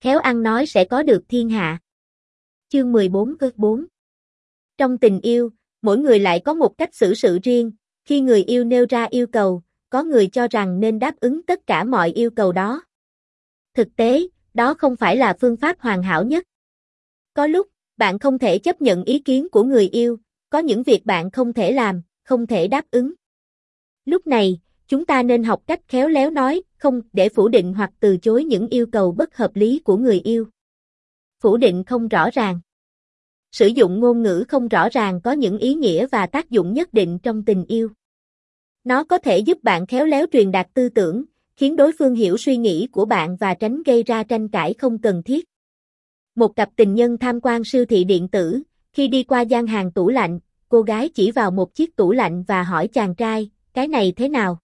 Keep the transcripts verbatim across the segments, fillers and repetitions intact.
khéo ăn nói sẽ có được thiên hạ. Chương mười bốn câu bốn. Trong tình yêu, mỗi người lại có một cách xử sự riêng, khi người yêu nêu ra yêu cầu, có người cho rằng nên đáp ứng tất cả mọi yêu cầu đó. Thực tế, đó không phải là phương pháp hoàn hảo nhất. Có lúc, bạn không thể chấp nhận ý kiến của người yêu, có những việc bạn không thể làm, không thể đáp ứng. Lúc này, chúng ta nên học cách khéo léo nói không để phủ định hoặc từ chối những yêu cầu bất hợp lý của người yêu. Phủ định không rõ ràng. Sử dụng ngôn ngữ không rõ ràng có những ý nghĩa và tác dụng nhất định trong tình yêu. Nó có thể giúp bạn khéo léo truyền đạt tư tưởng, khiến đối phương hiểu suy nghĩ của bạn và tránh gây ra tranh cãi không cần thiết. Một cặp tình nhân tham quan siêu thị điện tử, khi đi qua gian hàng tủ lạnh, cô gái chỉ vào một chiếc tủ lạnh và hỏi chàng trai, cái này thế nào?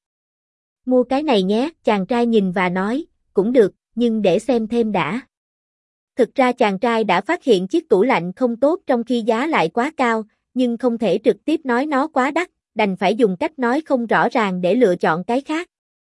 Mua cái này nhé, chàng trai nhìn và nói, cũng được, nhưng để xem thêm đã. Thực ra chàng trai đã phát hiện chiếc tủ lạnh không tốt trong khi giá lại quá cao, nhưng không thể trực tiếp nói nó quá đắt, đành phải dùng cách nói không rõ ràng để lựa chọn cái khác.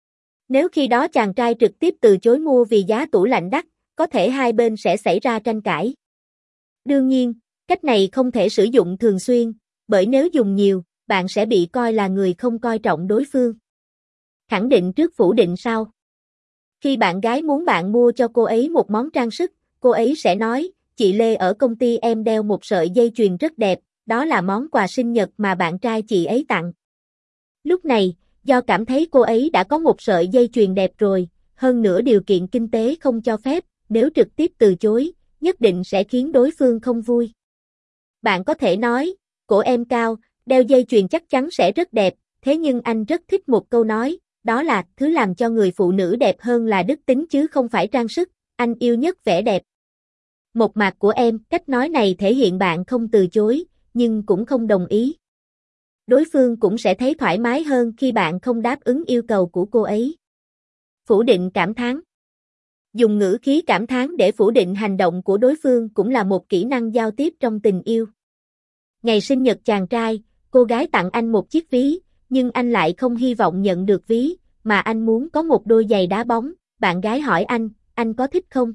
Nếu khi đó chàng trai trực tiếp từ chối mua vì giá tủ lạnh đắt, có thể hai bên sẽ xảy ra tranh cãi. Đương nhiên, cách này không thể sử dụng thường xuyên, bởi nếu dùng nhiều, bạn sẽ bị coi là người không coi trọng đối phương. Khẳng định trước phủ định sau. Khi bạn gái muốn bạn mua cho cô ấy một món trang sức, cô ấy sẽ nói, chị Lê ở công ty em đeo một sợi dây chuyền rất đẹp, đó là món quà sinh nhật mà bạn trai chị ấy tặng. Lúc này, do cảm thấy cô ấy đã có một sợi dây chuyền đẹp rồi, hơn nữa điều kiện kinh tế không cho phép, nếu trực tiếp từ chối, nhất định sẽ khiến đối phương không vui. Bạn có thể nói, cổ em cao, đeo dây chuyền chắc chắn sẽ rất đẹp, thế nhưng anh rất thích một câu nói, đó là, thứ làm cho người phụ nữ đẹp hơn là đức tính chứ không phải trang sức, anh yêu nhất vẻ đẹp. Một mặt của em, cách nói này thể hiện bạn không từ chối, nhưng cũng không đồng ý. Đối phương cũng sẽ thấy thoải mái hơn khi bạn không đáp ứng yêu cầu của cô ấy. Phủ định cảm thán. Dùng ngữ khí cảm thán để phủ định hành động của đối phương cũng là một kỹ năng giao tiếp trong tình yêu. Ngày sinh nhật chàng trai, cô gái tặng anh một chiếc ví, nhưng anh lại không hy vọng nhận được ví, mà anh muốn có một đôi giày đá bóng. Bạn gái hỏi anh, anh có thích không?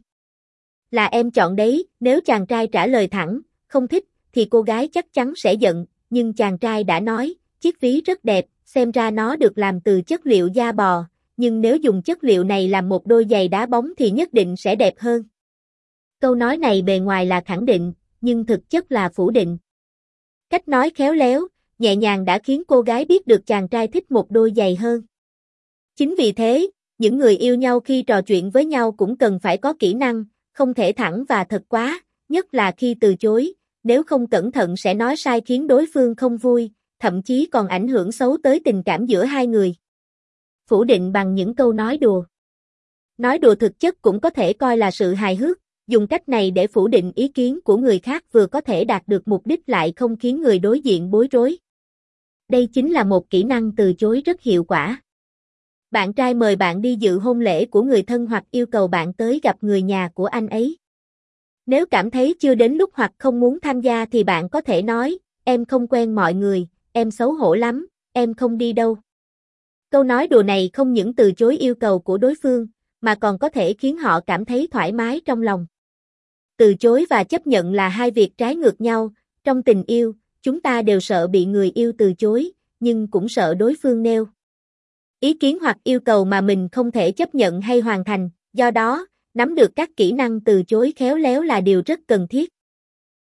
Là em chọn đấy, nếu chàng trai trả lời thẳng, không thích, thì cô gái chắc chắn sẽ giận, nhưng chàng trai đã nói, chiếc ví rất đẹp, xem ra nó được làm từ chất liệu da bò, nhưng nếu dùng chất liệu này làm một đôi giày đá bóng thì nhất định sẽ đẹp hơn. Câu nói này bề ngoài là khẳng định, nhưng thực chất là phủ định. Cách nói khéo léo, nhẹ nhàng đã khiến cô gái biết được chàng trai thích một đôi giày hơn. Chính vì thế, những người yêu nhau khi trò chuyện với nhau cũng cần phải có kỹ năng, không thể thẳng và thật quá, nhất là khi từ chối, nếu không cẩn thận sẽ nói sai khiến đối phương không vui, thậm chí còn ảnh hưởng xấu tới tình cảm giữa hai người. Phủ định bằng những câu nói đùa. Nói đùa thực chất cũng có thể coi là sự hài hước, dùng cách này để phủ định ý kiến của người khác vừa có thể đạt được mục đích lại không khiến người đối diện bối rối. Đây chính là một kỹ năng từ chối rất hiệu quả. Bạn trai mời bạn đi dự hôn lễ của người thân hoặc yêu cầu bạn tới gặp người nhà của anh ấy. Nếu cảm thấy chưa đến lúc hoặc không muốn tham gia thì bạn có thể nói, em không quen mọi người, em xấu hổ lắm, em không đi đâu. Câu nói đùa này không những từ chối yêu cầu của đối phương, mà còn có thể khiến họ cảm thấy thoải mái trong lòng. Từ chối và chấp nhận là hai việc trái ngược nhau, trong tình yêu, chúng ta đều sợ bị người yêu từ chối, nhưng cũng sợ đối phương nêu ý kiến hoặc yêu cầu mà mình không thể chấp nhận hay hoàn thành, do đó, nắm được các kỹ năng từ chối khéo léo là điều rất cần thiết.